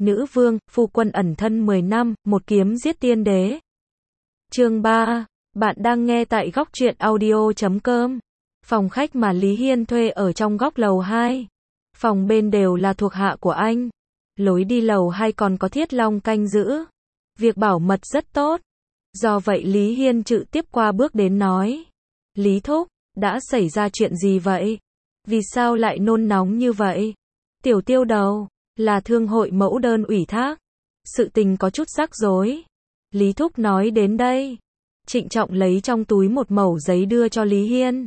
Nữ vương, phu quân ẩn thân 10 năm, một kiếm giết tiên đế. Chương 3. Bạn đang nghe tại góc truyện audio.com. Phòng khách mà Lý Hiên thuê ở trong góc lầu 2. Phòng bên đều là thuộc hạ của anh. Lối đi lầu 2 còn có Thiết Long canh giữ. Việc bảo mật rất tốt. Do vậy Lý Hiên trực tiếp qua bước đến nói. Lý Thúc, đã xảy ra chuyện gì vậy? Vì sao lại nôn nóng như vậy? Tiểu Tiêu Đầu, là thương hội mẫu đơn ủy thác. Sự tình có chút rắc rối. Lý Thúc nói đến đây. Trịnh trọng lấy trong túi một mẩu giấy đưa cho Lý Hiên.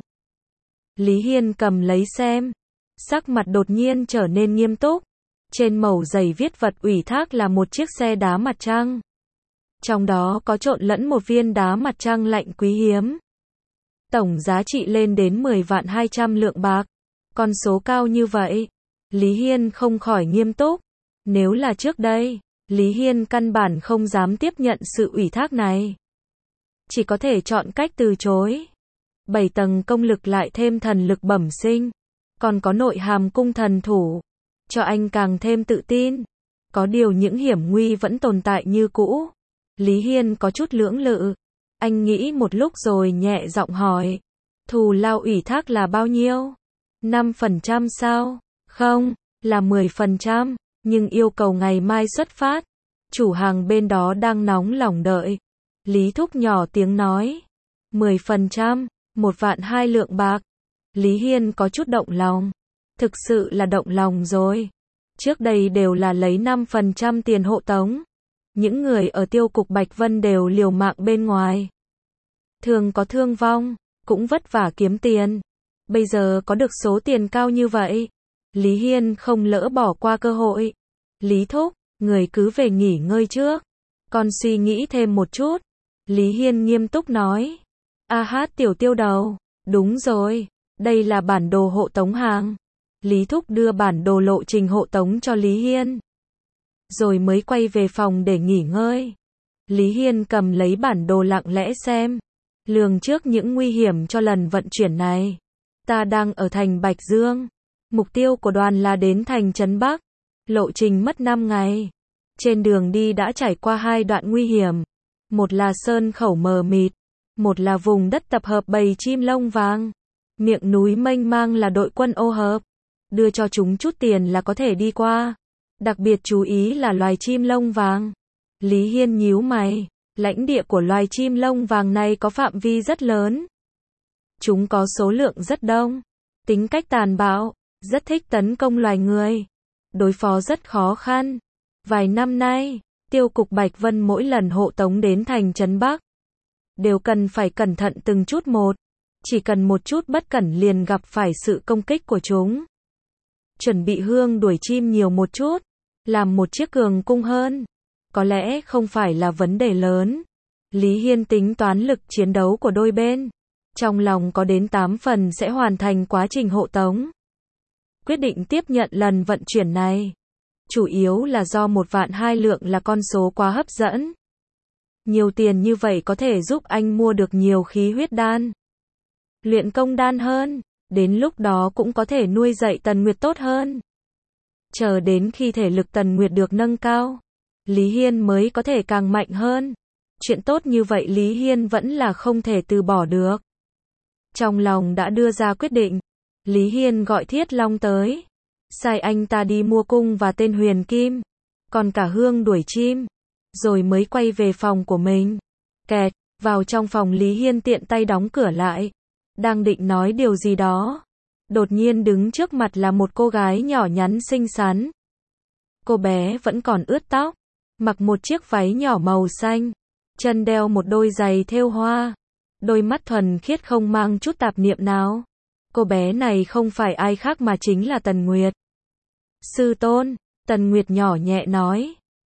Lý Hiên cầm lấy xem. Sắc mặt đột nhiên trở nên nghiêm túc. Trên mẩu giấy viết vật ủy thác là một chiếc xe đá mặt trăng. Trong đó có trộn lẫn một viên đá mặt trăng lạnh quý hiếm. Tổng giá trị lên đến 10.200 lượng bạc. Con số cao như vậy. Lý Hiên không khỏi nghiêm túc. Nếu là trước đây, Lý Hiên căn bản không dám tiếp nhận sự ủy thác này. Chỉ có thể chọn cách từ chối. 7 tầng công lực lại thêm thần lực bẩm sinh. Còn có nội hàm cung thần thủ. Cho anh càng thêm tự tin. Có điều những hiểm nguy vẫn tồn tại như cũ. Lý Hiên có chút lưỡng lự. Anh nghĩ một lúc rồi nhẹ giọng hỏi. Thù lao ủy thác là bao nhiêu? 5% sao? Không, là 10%, nhưng yêu cầu ngày mai xuất phát. Chủ hàng bên đó đang nóng lòng đợi. Lý Thúc nhỏ tiếng nói. 10%, 1.200.000 lượng bạc. Lý Hiên có chút động lòng. Thực sự là động lòng rồi. Trước đây đều là lấy 5% tiền hộ tống. Những người ở tiêu cục Bạch Vân đều liều mạng bên ngoài. Thường có thương vong, cũng vất vả kiếm tiền. Bây giờ có được số tiền cao như vậy. Lý Hiên không lỡ bỏ qua cơ hội. Lý Thúc, người cứ về nghỉ ngơi trước. Con suy nghĩ thêm một chút. Lý Hiên nghiêm túc nói. Tiểu Tiêu Đầu, đúng rồi, đây là bản đồ hộ tống hàng. Lý Thúc đưa bản đồ lộ trình hộ tống cho Lý Hiên. Rồi mới quay về phòng để nghỉ ngơi. Lý Hiên cầm lấy bản đồ lặng lẽ xem. Lường trước những nguy hiểm cho lần vận chuyển này. Ta đang ở thành Bạch Dương. Mục tiêu của đoàn là đến thành Trấn Bắc. Lộ trình mất 5 ngày. Trên đường đi đã trải qua 2 đoạn nguy hiểm. Một là sơn khẩu mờ mịt. Một là vùng đất tập hợp bầy chim lông vàng. Miệng núi mênh mang là đội quân ô hợp. Đưa cho chúng chút tiền là có thể đi qua. Đặc biệt chú ý là loài chim lông vàng. Lý Hiên nhíu mày. Lãnh địa của loài chim lông vàng này có phạm vi rất lớn. Chúng có số lượng rất đông. Tính cách tàn bạo. Rất thích tấn công loài người. Đối phó rất khó khăn. Vài năm nay, tiêu cục Bạch Vân mỗi lần hộ tống đến thành Trấn Bắc. Đều cần phải cẩn thận từng chút một. Chỉ cần một chút bất cẩn liền gặp phải sự công kích của chúng. Chuẩn bị hương đuổi chim nhiều một chút. Làm một chiếc cường cung hơn. Có lẽ không phải là vấn đề lớn. Lý Hiên tính toán lực chiến đấu của đôi bên. Trong lòng có đến 8 phần sẽ hoàn thành quá trình hộ tống. Quyết định tiếp nhận lần vận chuyển này. Chủ yếu là do 1.200.000 lượng là con số quá hấp dẫn. Nhiều tiền như vậy có thể giúp anh mua được nhiều khí huyết đan. Luyện công đan hơn. Đến lúc đó cũng có thể nuôi dạy Tần Nguyệt tốt hơn. Chờ đến khi thể lực Tần Nguyệt được nâng cao. Lý Hiên mới có thể càng mạnh hơn. Chuyện tốt như vậy Lý Hiên vẫn là không thể từ bỏ được. Trong lòng đã đưa ra quyết định. Lý Hiên gọi Thiết Long tới. Sai anh ta đi mua cung và tên huyền kim. Còn cả hương đuổi chim. Rồi mới quay về phòng của mình. Kẹt, vào trong phòng Lý Hiên tiện tay đóng cửa lại. Đang định nói điều gì đó. Đột nhiên đứng trước mặt là một cô gái nhỏ nhắn xinh xắn. Cô bé vẫn còn ướt tóc. Mặc một chiếc váy nhỏ màu xanh. Chân đeo một đôi giày thêu hoa. Đôi mắt thuần khiết không mang chút tạp niệm nào. Cô bé này không phải ai khác mà chính là Tần Nguyệt. Sư tôn, Tần Nguyệt nhỏ nhẹ nói.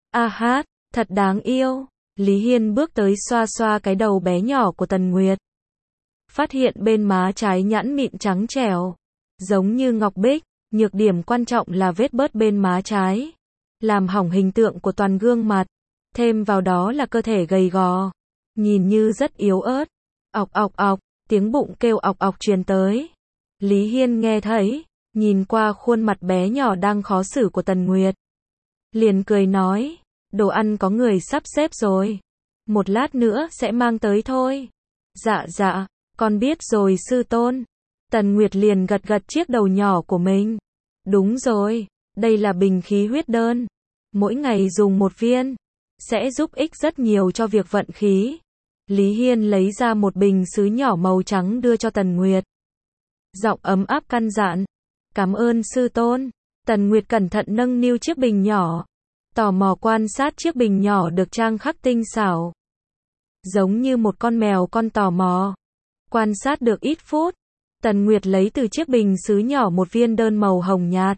Thật đáng yêu. Lý Hiên bước tới xoa xoa cái đầu bé nhỏ của Tần Nguyệt. Phát hiện bên má trái nhẵn mịn trắng trẻo. Giống như ngọc bích, nhược điểm quan trọng là vết bớt bên má trái. Làm hỏng hình tượng của toàn gương mặt. Thêm vào đó là cơ thể gầy gò. Nhìn như rất yếu ớt. Ọc ọc ọc, tiếng bụng kêu ọc ọc truyền tới. Lý Hiên nghe thấy, nhìn qua khuôn mặt bé nhỏ đang khó xử của Tần Nguyệt. liền cười nói, đồ ăn có người sắp xếp rồi. Một lát nữa sẽ mang tới thôi. Dạ dạ, con biết rồi sư tôn. Tần Nguyệt liền gật gật chiếc đầu nhỏ của mình. Đúng rồi, đây là bình khí huyết đơn. Mỗi ngày dùng một viên, sẽ giúp ích rất nhiều cho việc vận khí. Lý Hiên lấy ra một bình sứ nhỏ màu trắng đưa cho Tần Nguyệt. Giọng ấm áp căn dặn. Cảm ơn sư tôn. Tần Nguyệt cẩn thận nâng niu chiếc bình nhỏ. Tò mò quan sát chiếc bình nhỏ được trang khắc tinh xảo. Giống như một con mèo con tò mò. Quan sát được ít phút. Tần Nguyệt lấy từ chiếc bình sứ nhỏ một viên đơn màu hồng nhạt.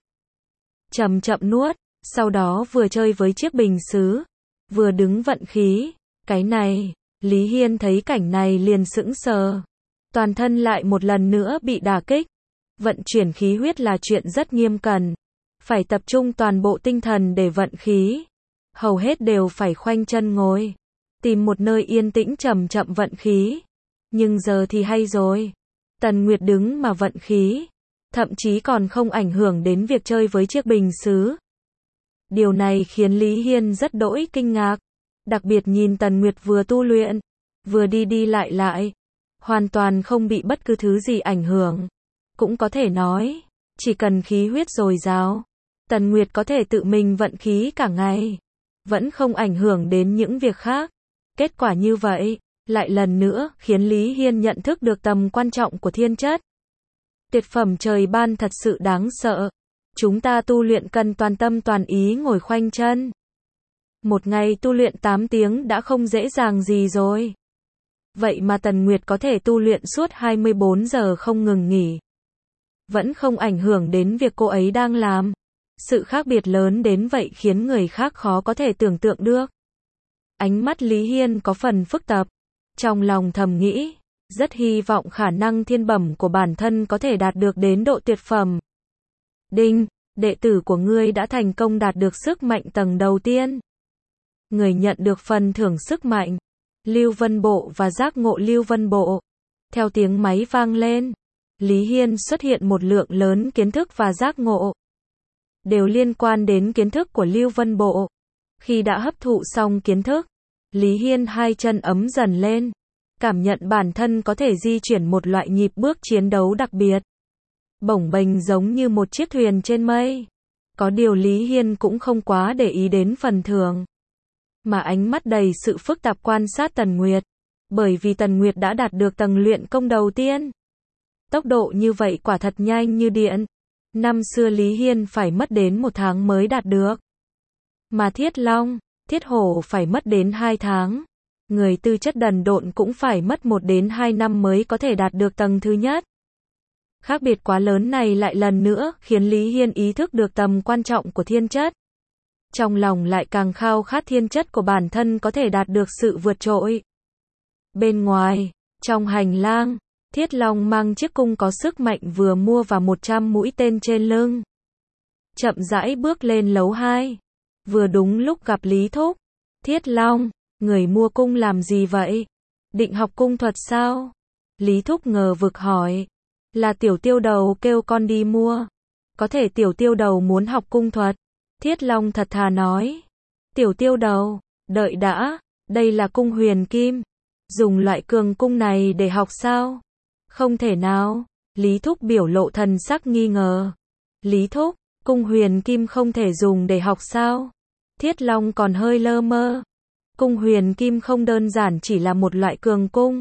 Chậm chậm nuốt. Sau đó vừa chơi với chiếc bình sứ. Vừa đứng vận khí. Cái này. Lý Hiên thấy cảnh này liền sững sờ. Toàn thân lại một lần nữa bị đả kích. Vận chuyển khí huyết là chuyện rất nghiêm cẩn. Phải tập trung toàn bộ tinh thần để vận khí. Hầu hết đều phải khoanh chân ngồi. Tìm một nơi yên tĩnh chậm chậm vận khí. Nhưng giờ thì hay rồi. Tần Nguyệt đứng mà vận khí. Thậm chí còn không ảnh hưởng đến việc chơi với chiếc bình sứ. Điều này khiến Lý Hiên rất đỗi kinh ngạc. Đặc biệt nhìn Tần Nguyệt vừa tu luyện, vừa đi đi lại lại. Hoàn toàn không bị bất cứ thứ gì ảnh hưởng. Cũng có thể nói, chỉ cần khí huyết dồi dào, Tần Nguyệt có thể tự mình vận khí cả ngày. Vẫn không ảnh hưởng đến những việc khác. Kết quả như vậy, lại lần nữa khiến Lý Hiên nhận thức được tầm quan trọng của thiên chất. Tuyệt phẩm trời ban thật sự đáng sợ. Chúng ta tu luyện cần toàn tâm toàn ý ngồi khoanh chân. Một ngày tu luyện 8 tiếng đã không dễ dàng gì rồi. Vậy mà Tần Nguyệt có thể tu luyện suốt 24 giờ không ngừng nghỉ. Vẫn không ảnh hưởng đến việc cô ấy đang làm. Sự khác biệt lớn đến vậy khiến người khác khó có thể tưởng tượng được. Ánh mắt Lý Hiên có phần phức tạp. Trong lòng thầm nghĩ, rất hy vọng khả năng thiên bẩm của bản thân có thể đạt được đến độ tuyệt phẩm. Đinh, đệ tử của ngươi đã thành công đạt được sức mạnh tầng đầu tiên. Người nhận được phần thưởng sức mạnh, Lưu Vân Bộ và giác ngộ Lưu Vân Bộ. Theo tiếng máy vang lên, Lý Hiên xuất hiện một lượng lớn kiến thức và giác ngộ. Đều liên quan đến kiến thức của Lưu Vân Bộ. Khi đã hấp thụ xong kiến thức, Lý Hiên hai chân ấm dần lên. Cảm nhận bản thân có thể di chuyển một loại nhịp bước chiến đấu đặc biệt. Bổng bềnh giống như một chiếc thuyền trên mây. Có điều Lý Hiên cũng không quá để ý đến phần thưởng. Mà ánh mắt đầy sự phức tạp quan sát Tần Nguyệt. Bởi vì Tần Nguyệt đã đạt được tầng luyện công đầu tiên. Tốc độ như vậy quả thật nhanh như điện. Năm xưa Lý Hiên phải mất đến 1 tháng mới đạt được. Mà Thiết Long, Thiết Hổ phải mất đến 2 tháng. Người tư chất đần độn cũng phải mất 1 đến 2 năm mới có thể đạt được tầng thứ nhất. Khác biệt quá lớn này lại lần nữa khiến Lý Hiên ý thức được tầm quan trọng của thiên chất. Trong lòng lại càng khao khát thiên chất của bản thân có thể đạt được sự vượt trội. Bên ngoài, trong hành lang, Thiết Long mang chiếc cung có sức mạnh vừa mua và 100 mũi tên trên lưng. Chậm rãi bước lên lầu 2. Vừa đúng lúc gặp Lý Thúc. Thiết Long, người mua cung làm gì vậy? Định học cung thuật sao? Lý Thúc ngờ vực hỏi. Là Tiểu Tiêu Đầu kêu con đi mua. Có thể Tiểu Tiêu Đầu muốn học cung thuật. Thiết Long thật thà nói. Tiểu Tiêu Đầu, đợi đã, đây là cung huyền kim. Dùng loại cường cung này để học sao? Không thể nào. Lý Thúc biểu lộ thần sắc nghi ngờ. Lý Thúc, cung huyền kim không thể dùng để học sao? Thiết Long còn hơi lơ mơ. Cung huyền kim không đơn giản chỉ là một loại cường cung.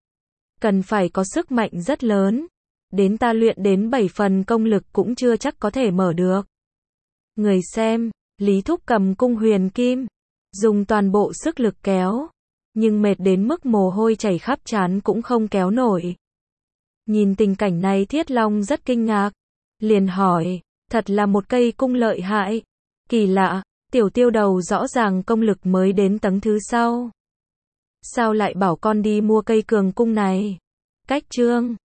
Cần phải có sức mạnh rất lớn. Đến ta luyện đến 7 phần công lực cũng chưa chắc có thể mở được. Người xem, Lý Thúc cầm cung huyền kim. Dùng toàn bộ sức lực kéo. Nhưng mệt đến mức mồ hôi chảy khắp trán cũng không kéo nổi. Nhìn tình cảnh này Thiết Long rất kinh ngạc. Liền hỏi, thật là một cây cung lợi hại. Kỳ lạ, Tiểu Tiêu Đầu rõ ràng công lực mới đến tầng thứ sau. Sao lại bảo con đi mua cây cường cung này? Cách chương